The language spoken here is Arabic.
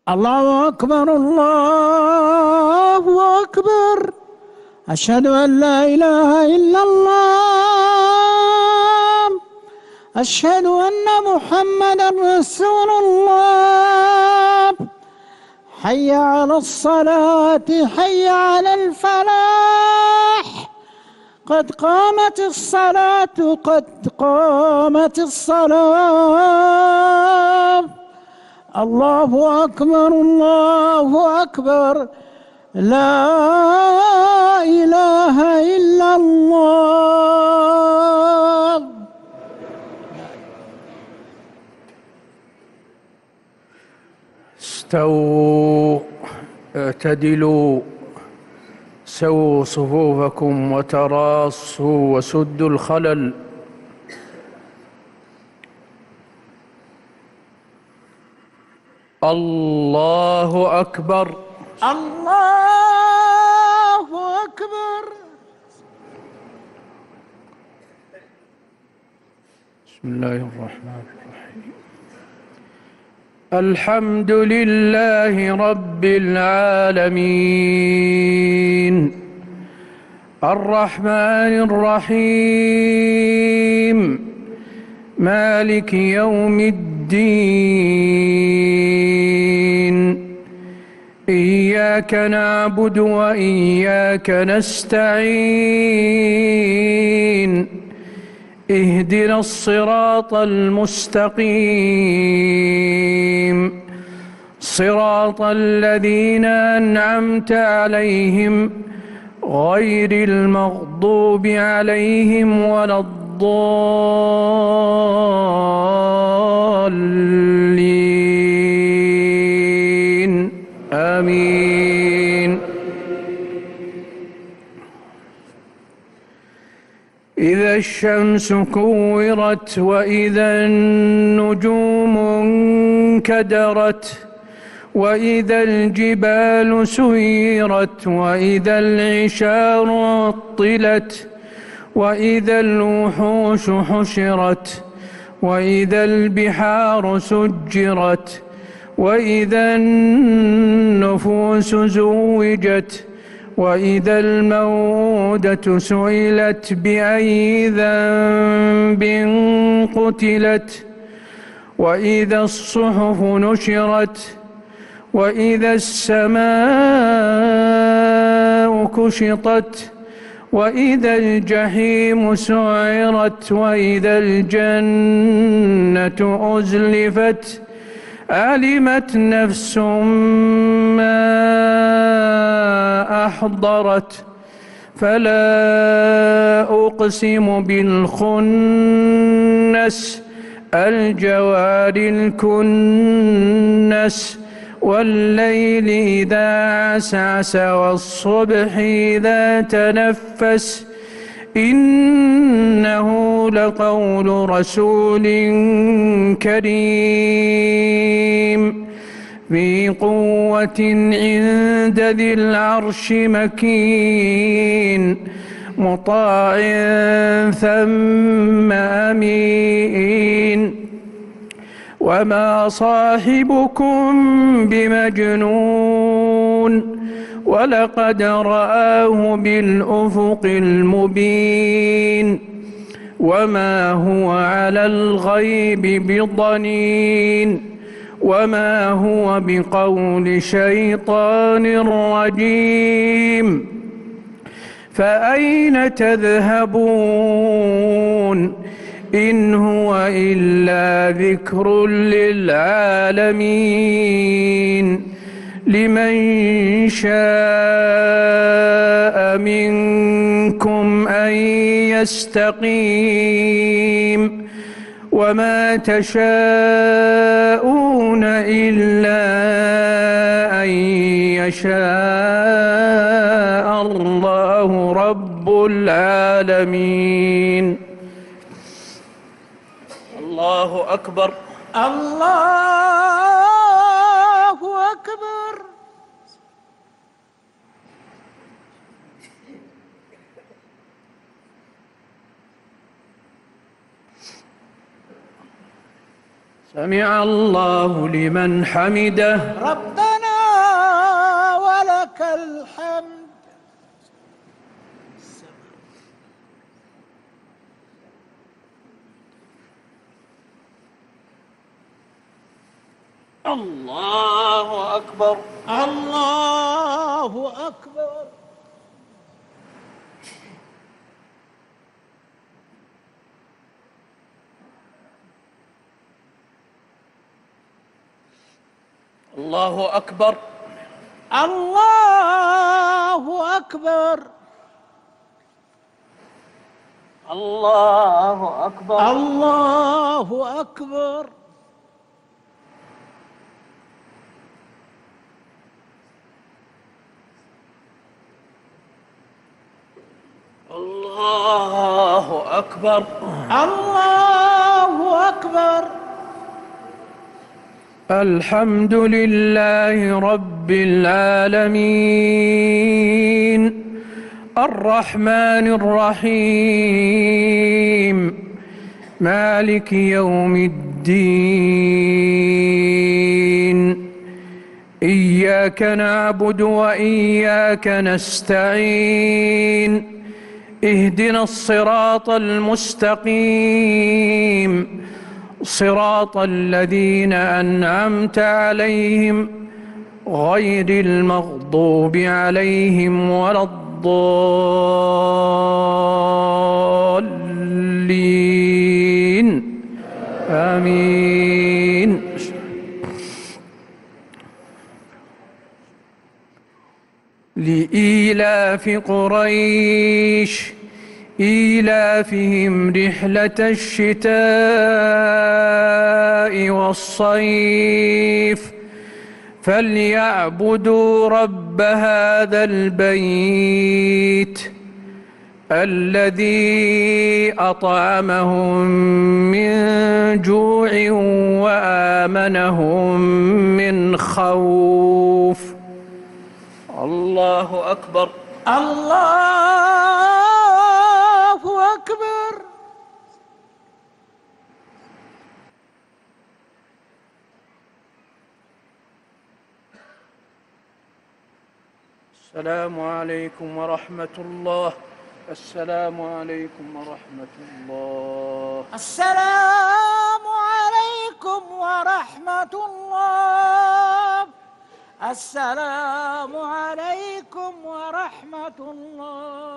الله أكبر الله أكبر. أشهد أن لا إله إلا الله. أشهد أن محمدا رسول الله. حي على الصلاة، حي على الفلاح. قد قامت الصلاة، قد قامت الصلاة. الله أكبر الله أكبر. لا إله إلا الله. استووا، اعتدلوا، سووا صفوفكم وتراصوا وسدوا الخلل. الله أكبر. الله أكبر. بسم الله الرحمن الرحيم. الحمد لله رب العالمين، الرحمن الرحيم، مالك يوم الدين. إياك نعبد وإياك نستعين. اهدنا الصراط المستقيم، صراط الذين أنعمت عليهم غير المغضوب عليهم ولا الضالين. آمين. إذا الشمس كورت وإذا النجوم انكدرت وإذا الجبال سيرت وإذا العشار عطلت وإذا الوحوش حشرت وإذا البحار سجرت وإذا النفوس زوجت وإذا الموءودة سئلت بأي ذنب قتلت وإذا الصحف نشرت وإذا السماء كشطت وإذا الجحيم سعرت وإذا الجنة أزلفت علمت نفس ما أحضرت. فلا أقسم بالخنس، الجوار الكنس، والليل إذا عسعس والصبح إذا تنفس. إنه لقول رسول كريم ذي قوة عند ذي العرش مكين، مطاع ثم أمين. وما صاحبكم بمجنون، ولقد رآه بالأفق المبين. وما هو على الغيب بضنين، وما هو بقول شيطان رجيم. فأين تذهبون؟ إن هو إلا ذكر للعالمين. لمن شاء منكم أن يستقيم. وما تشاءون إلا أن يشاء الله رب العالمين. الله أكبر. الله أكبر. سمع الله لمن حمده. ربنا ولك الحمد. الله أكبر. الله أكبر. الله أكبر. الله أكبر. الله أكبر. الله أكبر. الله أكبر. الله أكبر. الحمد لله رب العالمين الرحمن الرحيم مالك يوم الدين إياك نعبد وإياك نستعين اهدنا الصراط المستقيم صراط الذين أنعمت عليهم غير المغضوب عليهم ولا الضالين آمين. لإيلاف قريش إيلافهم رحلة الشتاء والصيف فليعبدوا رب هذا البيت الذي أطعمهم من جوع وآمنهم من خوف. الله أكبر. الله أكبر. السلام عليكم ورحمة الله. السلام عليكم ورحمة الله. السلام عليكم ورحمة الله. السلام عليكم ورحمة الله.